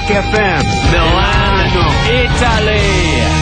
Rock FM, Milano, Italy.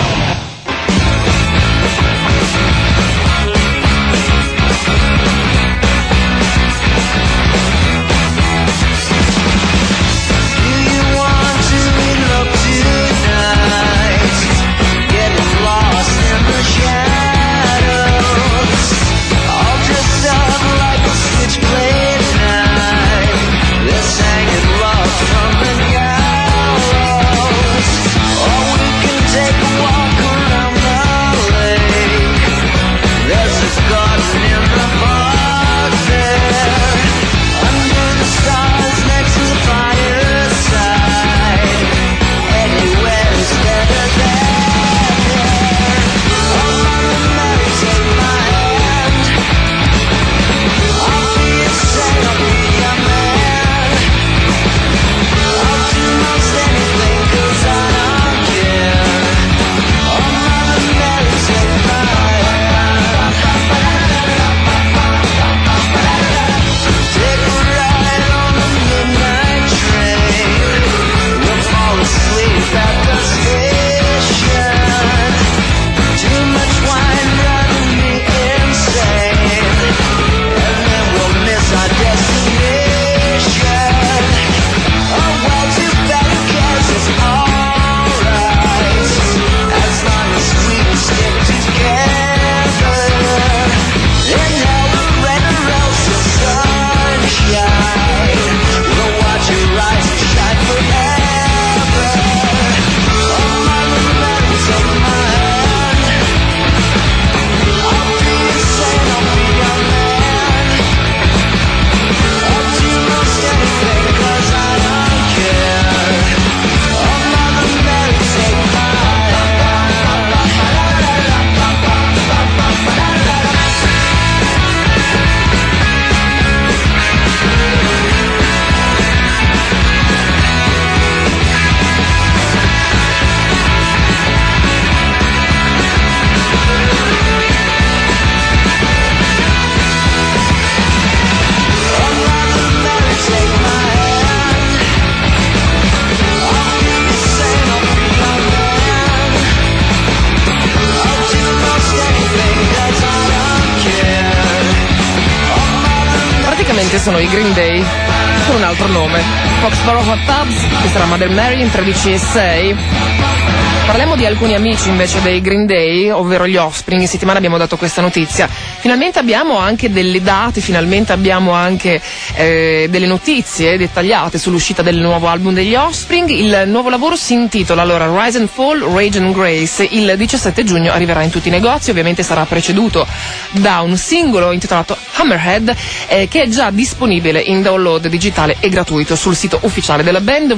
Sono i Green Day con un altro nome, Foxborough Hot Tubs, che sarà Mother Mary in 13:06. Parliamo di alcuni amici invece dei Green Day, ovvero gli Offspring. In settimana abbiamo dato questa notizia. Finalmente abbiamo anche delle date, finalmente abbiamo anche delle notizie dettagliate sull'uscita del nuovo album degli Offspring. Il nuovo lavoro si intitola allora Rise and Fall, Rage and Grace. Il 17 giugno arriverà in tutti i negozi, ovviamente sarà preceduto da un singolo intitolato Hammerhead, che è già disponibile in download digitale e gratuito sul sito ufficiale della band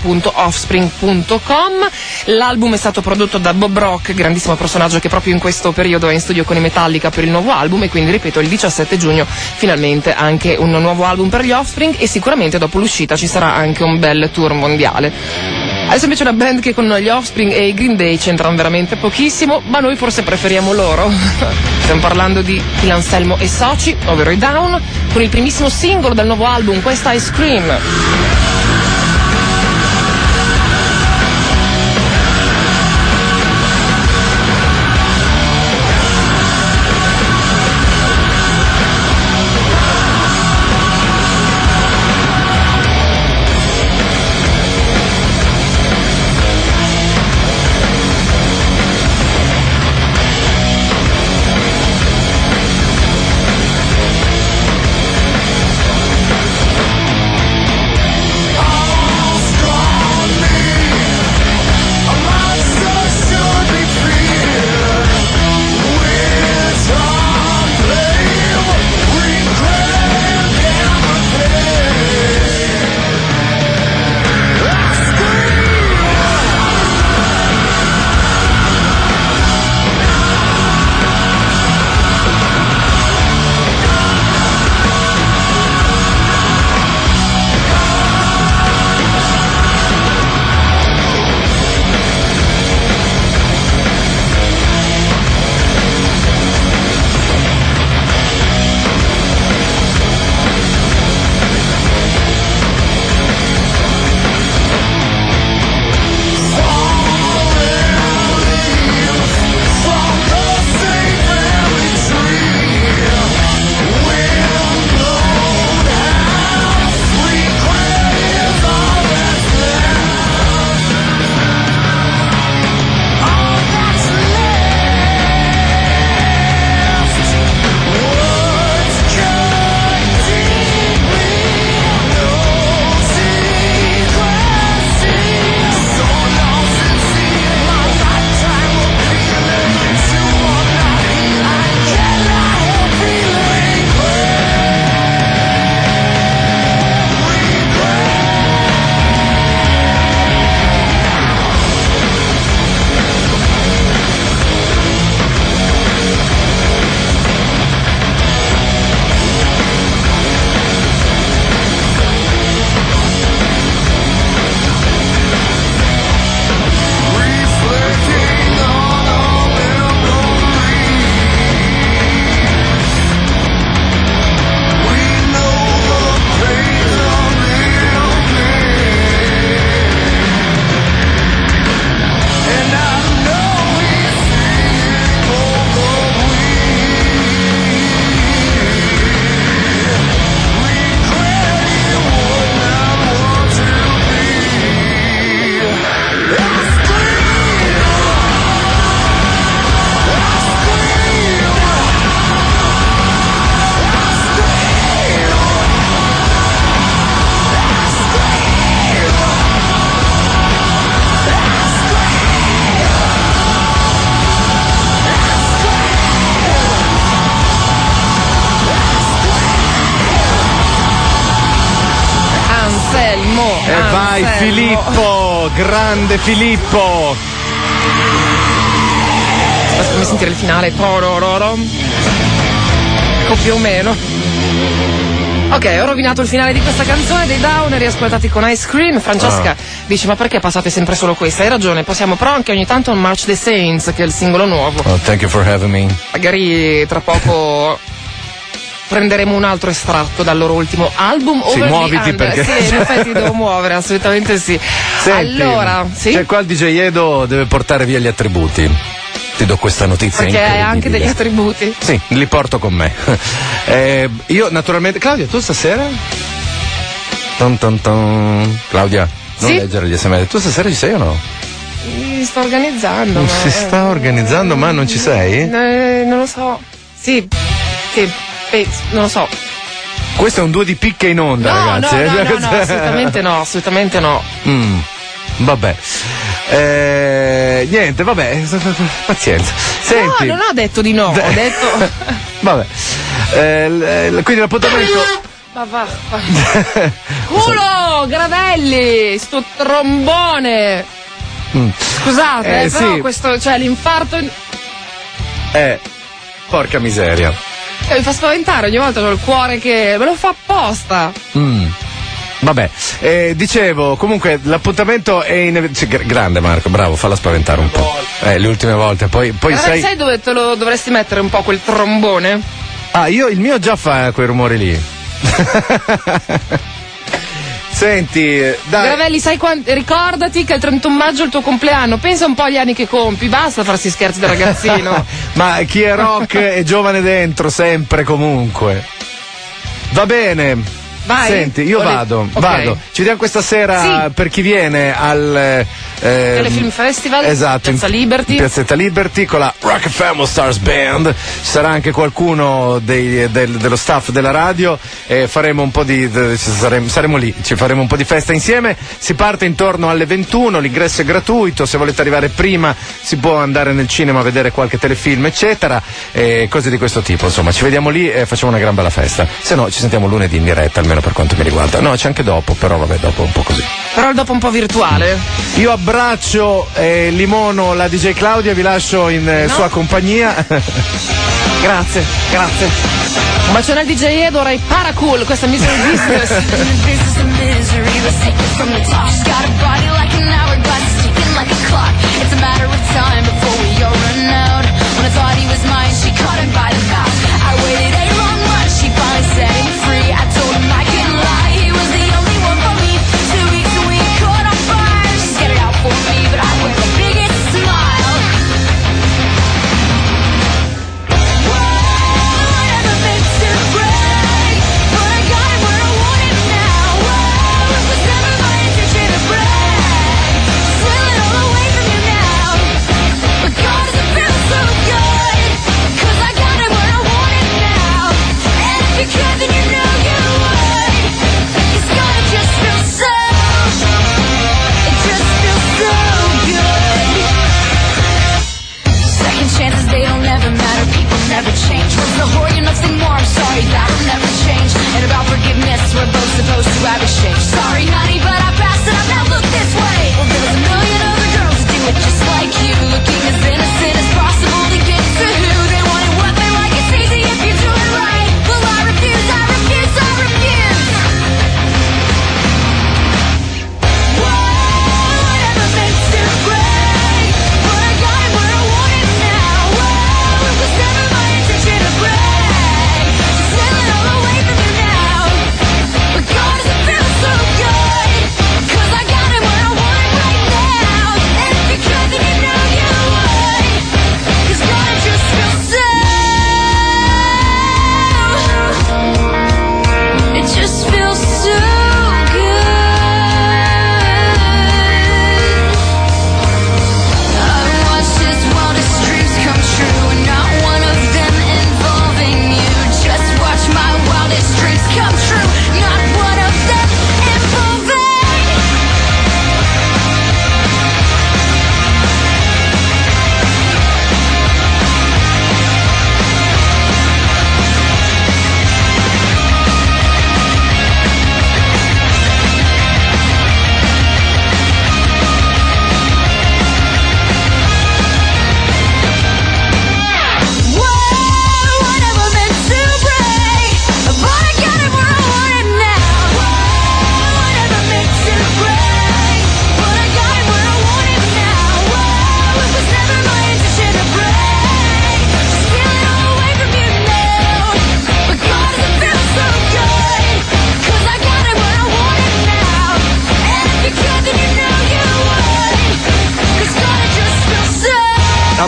www.offspring.com. L'album è stato prodotto da Bob Rock, grandissimo personaggio che proprio in questo periodo è in studio con i Metallica per il nuovo album, e quindi ripeto il 17 giugno finalmente anche un nuovo album per gli Offspring, e sicuramente dopo l'uscita ci sarà anche un bel tour mondiale. Adesso invece una band che con gli Offspring e i Green Day c'entrano veramente pochissimo, ma noi forse preferiamo loro. Stiamo parlando di Phil Anselmo e soci, ovvero i Down, con il primissimo singolo dal nuovo album, questa è Scream. E vai Filippo, grande Filippo. Fammi sentire il finale. O più o meno. Ok, ho rovinato il finale di questa canzone dei Down, riascoltati con Ice Cream. Francesca dice: ma perché passate sempre solo questa? Hai ragione, possiamo però anche ogni tanto un March the Saints, che è il singolo nuovo. Oh, thank you for having me. Magari tra poco prenderemo un altro estratto dal loro ultimo album. Sì, Over muoviti perché sì, in effetti devo muovere, assolutamente sì. Senti, allora, sì? Cioè qua il DJ Edo deve portare via gli attributi. Ti do questa notizia perché hai incredibile. anche degli attributi. Sì, li porto con me. Io naturalmente. Claudia, tu stasera? Claudia, non leggere gli SMS. Tu stasera ci sei o no? Mi sto organizzando. Si sta organizzando, ma non ci sei? Non lo so. Sì, non lo so. Questo è un 2 di picche in onda, ragazzi. No, assolutamente no. Vabbè. Niente, vabbè. Pazienza. Senti. No, non ho detto di no, ho detto. Vabbè. Quindi l'appuntamento. Va. Culo, Gravelli, sto trombone. Scusate, però sì. questo, cioè l'infarto. Porca miseria. Mi fa spaventare, ogni volta ho il cuore che me lo fa apposta. Vabbè, dicevo, comunque l'appuntamento è grande Marco, bravo, falla spaventare un po'. Le ultime volte, poi sai dove te lo dovresti mettere un po' quel trombone? Il mio già fa quei rumori lì. Senti, dai. Gravelli, ricordati che il 31 maggio è il tuo compleanno, pensa un po' agli anni che compi, basta farsi scherzi da ragazzino. Ma chi è rock è giovane dentro, sempre, comunque. Va bene. Vai. Senti, io vado. Ci vediamo questa sera per chi viene al Telefilm Festival, esatto, Piazza Liberty. Piazzetta Liberty con la Rock FM Stars Band. Ci sarà anche qualcuno dello staff della radio e faremo un po' saremo lì, ci faremo un po' di festa insieme. Si parte intorno alle 21, l'ingresso è gratuito, se volete arrivare prima si può andare nel cinema a vedere qualche telefilm eccetera, cose di questo tipo, insomma ci vediamo lì e facciamo una gran bella festa. Se no ci sentiamo lunedì in diretta, almeno per quanto mi riguarda. No, c'è anche dopo, però vabbè, dopo un po' così. Però il dopo un po' virtuale. Io abbraccio Limono, la DJ Claudia, vi lascio in sua compagnia. Grazie. Un bacione al DJ Edo, ora i Paracool, questa è Misery Business. Break, but I got it where I want it now. Was never my intention to break.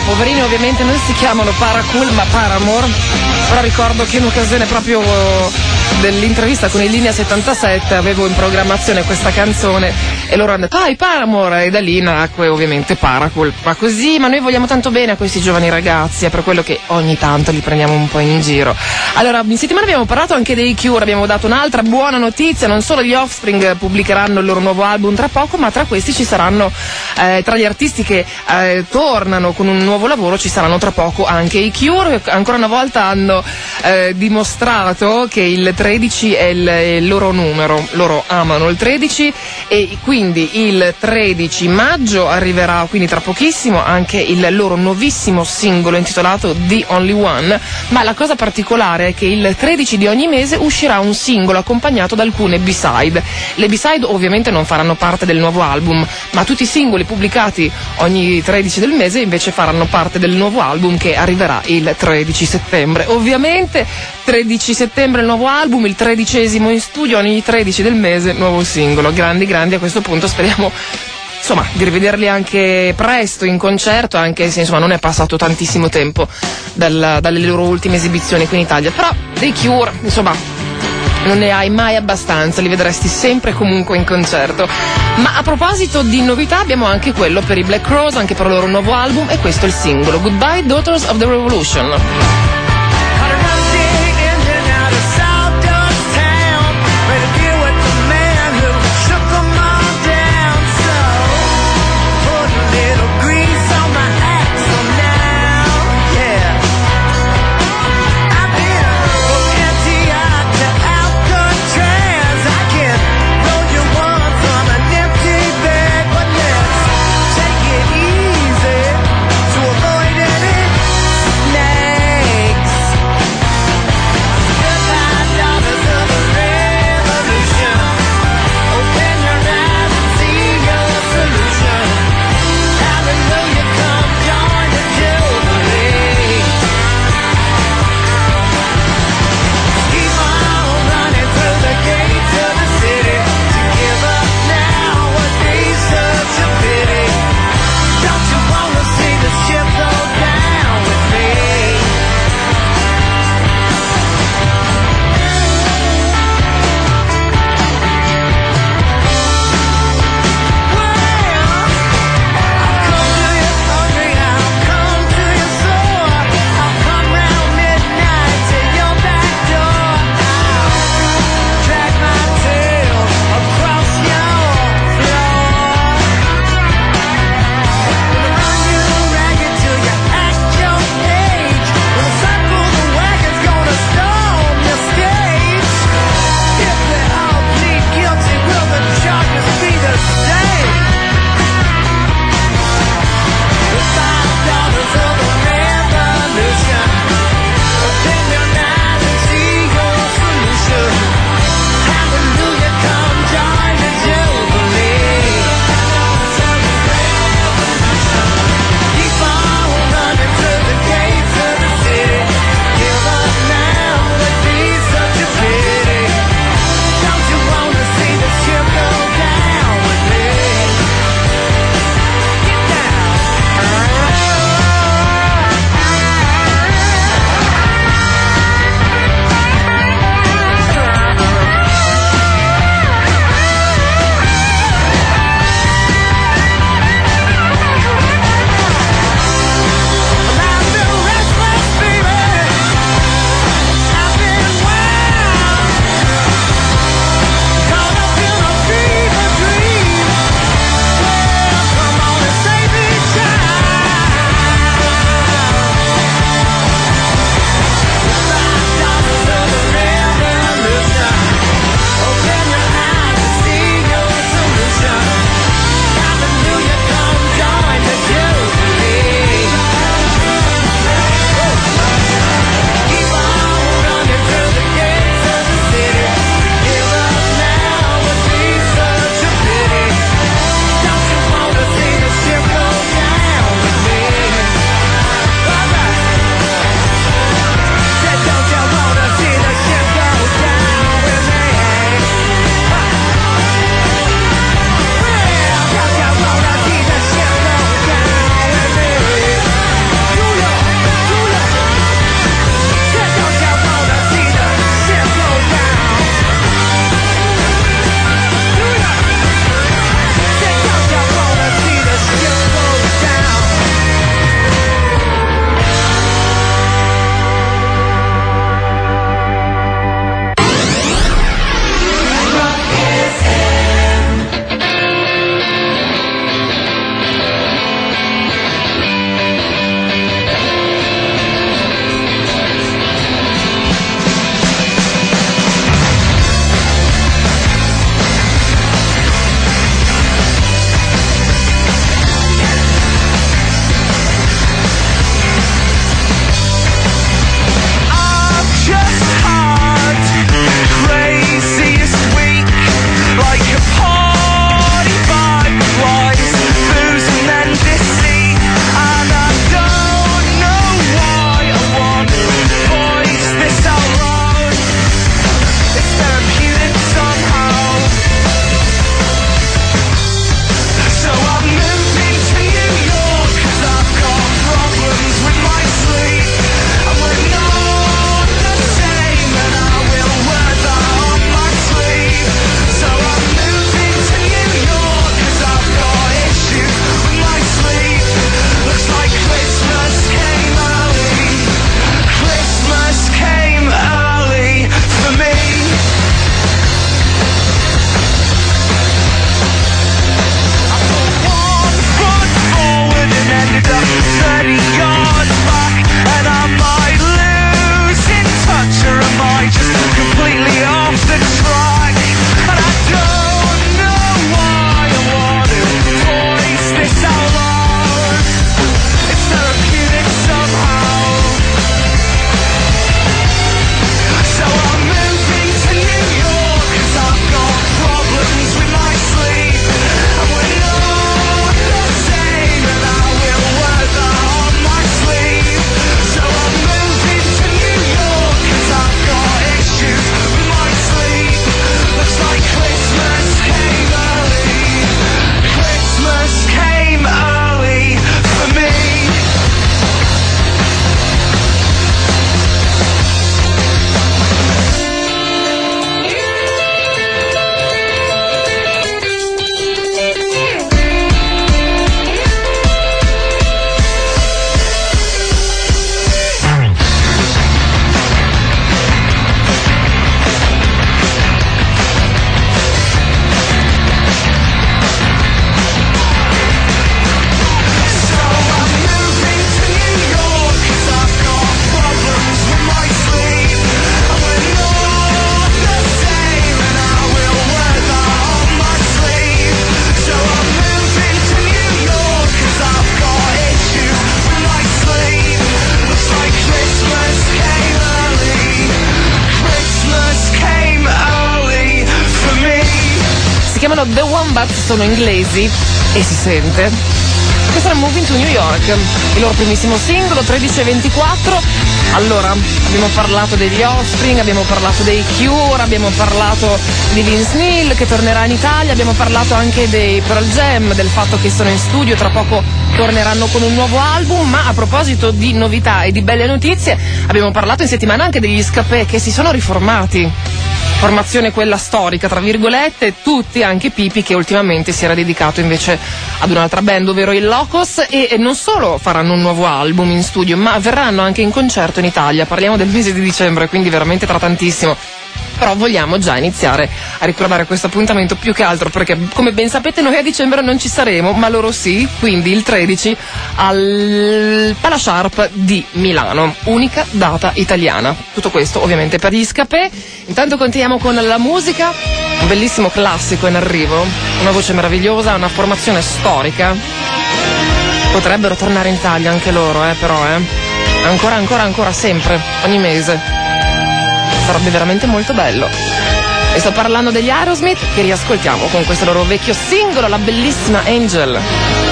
poverini ovviamente non si chiamano Paracool ma Paramore, però ricordo che in occasione proprio dell'intervista con il Linea 77 avevo in programmazione questa canzone e loro hanno detto i Paramore, e da lì nacque ovviamente Paracool. Ma così, ma noi vogliamo tanto bene a questi giovani ragazzi, è per quello che ogni tanto li prendiamo un po' in giro. Allora, in settimana abbiamo parlato anche dei Cure, abbiamo dato un'altra buona notizia, non solo gli Offspring pubblicheranno il loro nuovo album tra poco, ma tra questi ci saranno, tra gli artisti che tornano con un nuovo lavoro, ci saranno tra poco anche i Cure. Ancora una volta hanno dimostrato che il 13 è il loro numero, loro amano il 13 e quindi il 13 maggio arriverà, quindi tra pochissimo, anche il loro nuovissimo singolo intitolato The Only One, ma la cosa particolare è che il 13 di ogni mese uscirà un singolo accompagnato da alcune B-side. Le B-side ovviamente non faranno parte del nuovo album, ma tutti i singoli pubblicati ogni 13 del mese invece faranno parte del nuovo album che arriverà il 13 settembre. Ovviamente 13 settembre il nuovo album, il 13° in studio, ogni 13 del mese nuovo singolo. Grandi, a questo punto speriamo insomma di rivederli anche presto in concerto, anche se insomma non è passato tantissimo tempo dalle loro ultime esibizioni qui in Italia, però dei Cure insomma non ne hai mai abbastanza, li vedresti sempre e comunque in concerto. Ma a proposito di novità abbiamo anche quello per i Black Crowes, anche per il loro nuovo album, e questo è il singolo Goodbye Daughters of the Revolution. Take it easy to avoid any snag. Wombats sono inglesi e si sente. Questa è Moving to New York, il loro primissimo singolo, 13:24. Allora, abbiamo parlato degli Offspring, abbiamo parlato dei Cure, abbiamo parlato di Vince Neil che tornerà in Italia, abbiamo parlato anche dei Pearl Jam, del fatto che sono in studio, tra poco torneranno con un nuovo album. Ma a proposito di novità e di belle notizie, abbiamo parlato in settimana anche degli Scapè che si sono riformati. Formazione quella storica, tra virgolette, tutti, anche Pipi che ultimamente si era dedicato invece ad un'altra band, ovvero il Locos, e non solo faranno un nuovo album in studio, ma verranno anche in concerto in Italia. Parliamo del mese di dicembre, quindi veramente tra tantissimo. Però vogliamo già iniziare a ricordare questo appuntamento, più che altro perché, come ben sapete, noi a dicembre non ci saremo, ma loro sì, quindi il 13 al Palasharp di Milano, unica data italiana. Tutto questo ovviamente per gli Scapè. Intanto continuiamo con la musica, un bellissimo classico in arrivo, una voce meravigliosa, una formazione storica. Potrebbero tornare in Italia anche loro, però, ancora, sempre, ogni mese. Sarebbe veramente molto bello. E sto parlando degli Aerosmith, che riascoltiamo con questo loro vecchio singolo, la bellissima Angel.